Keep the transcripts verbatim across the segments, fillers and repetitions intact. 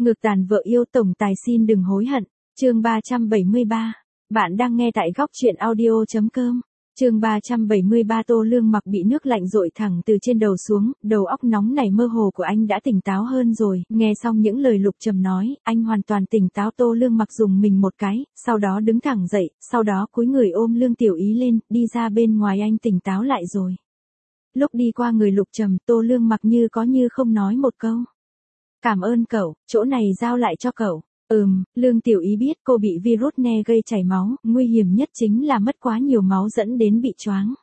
Ngược tàn vợ yêu tổng tài xin đừng hối hận. Chương ba trăm bảy mươi ba. Bạn đang nghe tại góc truyện audio chấm com. Chương ba trăm bảy mươi ba. Tô Lương Mặc bị nước lạnh dội thẳng từ trên đầu xuống, đầu óc nóng nảy mơ hồ của anh đã tỉnh táo hơn rồi. Nghe xong những lời Lục Trầm nói, anh hoàn toàn tỉnh táo. Tô Lương Mặc dùng mình một cái, sau đó đứng thẳng dậy, sau đó cúi người ôm Lương Tiểu Ý lên, đi ra bên ngoài. Anh tỉnh táo lại rồi. Lúc đi qua người Lục Trầm, Tô Lương Mặc như có như không nói một câu. Cảm ơn cậu, chỗ này giao lại cho cậu. Ừm, Lương Tiểu Ý biết cô bị virus ne gây chảy máu, nguy hiểm nhất chính là mất quá nhiều máu dẫn đến bị choáng.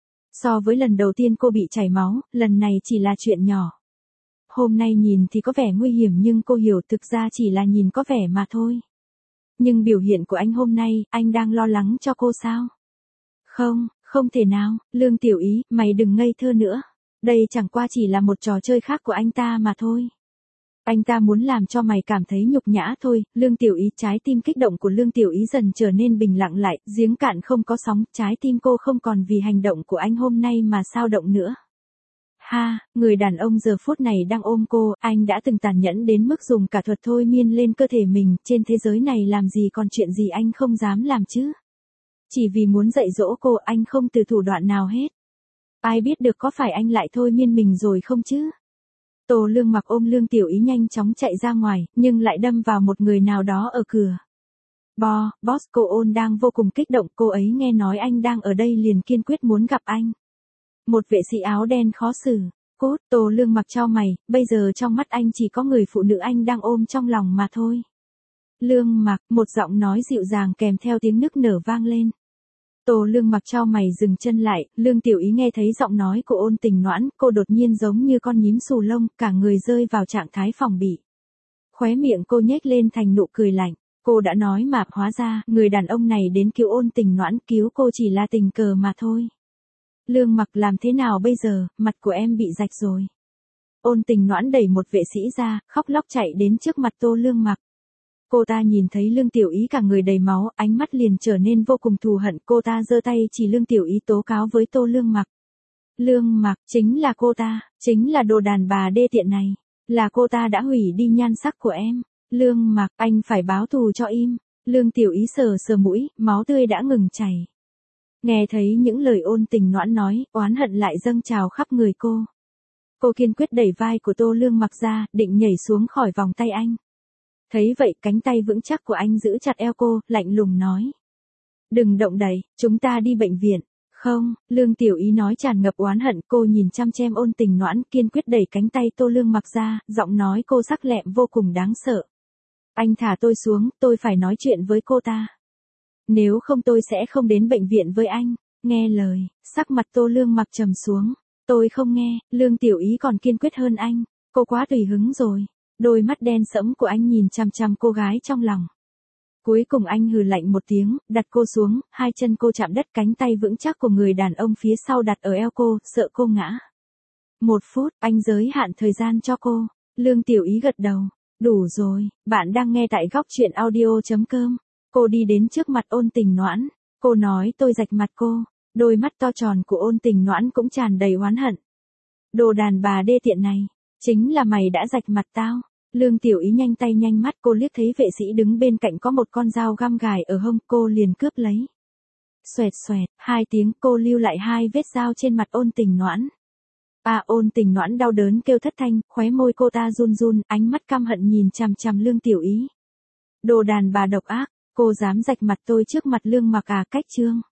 So với lần đầu tiên cô bị chảy máu, lần này chỉ là chuyện nhỏ. Hôm nay nhìn thì có vẻ nguy hiểm nhưng cô hiểu thực ra chỉ là nhìn có vẻ mà thôi. Nhưng biểu hiện của anh hôm nay, anh đang lo lắng cho cô sao? Không, không thể nào, Lương Tiểu Ý, mày đừng ngây thơ nữa. Đây chẳng qua chỉ là một trò chơi khác của anh ta mà thôi. Anh ta muốn làm cho mày cảm thấy nhục nhã thôi. Lương Tiểu Ý, trái tim kích động của Lương Tiểu Ý dần trở nên bình lặng lại, giếng cạn không có sóng, trái tim cô không còn vì hành động của anh hôm nay mà sao động nữa. Ha, người đàn ông giờ phút này đang ôm cô, anh đã từng tàn nhẫn đến mức dùng cả thuật thôi miên lên cơ thể mình, trên thế giới này làm gì còn chuyện gì anh không dám làm chứ. Chỉ vì muốn dạy dỗ cô, anh không từ thủ đoạn nào hết. Ai biết được có phải anh lại thôi miên mình rồi không chứ? Tô Lương Mặc ôm Lương Tiểu Ý nhanh chóng chạy ra ngoài, nhưng lại đâm vào một người nào đó ở cửa. Bo, boss, cô ôn đang vô cùng kích động, cô ấy nghe nói anh đang ở đây liền kiên quyết muốn gặp anh. Một vệ sĩ áo đen khó xử. Cốt, Tô Lương Mặc chau mày, bây giờ trong mắt anh chỉ có người phụ nữ anh đang ôm trong lòng mà thôi. Lương Mặc, một giọng nói dịu dàng kèm theo tiếng nức nở vang lên. Tô Lương Mặc chau mày dừng chân lại, Lương Tiểu Ý nghe thấy giọng nói của Ôn Tình Noãn, cô đột nhiên giống như con nhím xù lông, cả người rơi vào trạng thái phòng bị. Khóe miệng cô nhếch lên thành nụ cười lạnh, cô đã nói mà, hóa ra, người đàn ông này đến cứu Ôn Tình Noãn, cứu cô chỉ là tình cờ mà thôi. Lương Mặc, làm thế nào bây giờ, mặt của em bị rạch rồi. Ôn Tình Noãn đẩy một vệ sĩ ra, khóc lóc chạy đến trước mặt Tô Lương Mặc. Cô ta nhìn thấy Lương Tiểu Ý cả người đầy máu, ánh mắt liền trở nên vô cùng thù hận, cô ta giơ tay chỉ Lương Tiểu Ý tố cáo với Tô Lương Mặc. Lương Mặc, chính là cô ta, chính là đồ đàn bà đê tiện này, là cô ta đã hủy đi nhan sắc của em. Lương Mặc, anh phải báo thù cho im. Lương Tiểu Ý sờ sờ mũi, máu tươi đã ngừng chảy. Nghe thấy những lời Ôn Tình Noãn nói, oán hận lại dâng trào khắp người cô. Cô kiên quyết đẩy vai của Tô Lương Mặc ra, định nhảy xuống khỏi vòng tay anh. Thấy vậy, cánh tay vững chắc của anh giữ chặt eo cô, lạnh lùng nói. Đừng động đậy, chúng ta đi bệnh viện. Không, Lương Tiểu Ý nói tràn ngập oán hận, cô nhìn chăm chăm Ôn Tình Noãn, kiên quyết đẩy cánh tay Tô Lương Mặc ra, giọng nói cô sắc lẹm vô cùng đáng sợ. Anh thả tôi xuống, tôi phải nói chuyện với cô ta. Nếu không tôi sẽ không đến bệnh viện với anh. Nghe lời, sắc mặt Tô Lương Mặc trầm xuống. Tôi không nghe, Lương Tiểu Ý còn kiên quyết hơn anh. Cô quá tùy hứng rồi. Đôi mắt đen sẫm của anh nhìn chằm chằm cô gái trong lòng. Cuối cùng anh hừ lạnh một tiếng, đặt cô xuống, hai chân cô chạm đất, cánh tay vững chắc của người đàn ông phía sau đặt ở eo cô, sợ cô ngã. Một phút, anh giới hạn thời gian cho cô. Lương Tiểu Ý gật đầu. Đủ rồi, bạn đang nghe tại góc truyện audio chấm com. Cô đi đến trước mặt Ôn Tình Noãn. Cô nói tôi rạch mặt cô. Đôi mắt to tròn của Ôn Tình Noãn cũng tràn đầy oán hận. Đồ đàn bà đê tiện này, chính là mày đã rạch mặt tao. Lương Tiểu Ý nhanh tay nhanh mắt, cô liếc thấy vệ sĩ đứng bên cạnh có một con dao găm gài ở hông, cô liền cướp lấy. Xoẹt xoẹt, hai tiếng, cô lưu lại hai vết dao trên mặt Ôn Tình Noãn. À, Ôn Tình Noãn đau đớn kêu thất thanh, khóe môi cô ta run run, ánh mắt căm hận nhìn chằm chằm Lương Tiểu Ý. Đồ đàn bà độc ác, cô dám rạch mặt tôi trước mặt Lương Mặc à, cách chương.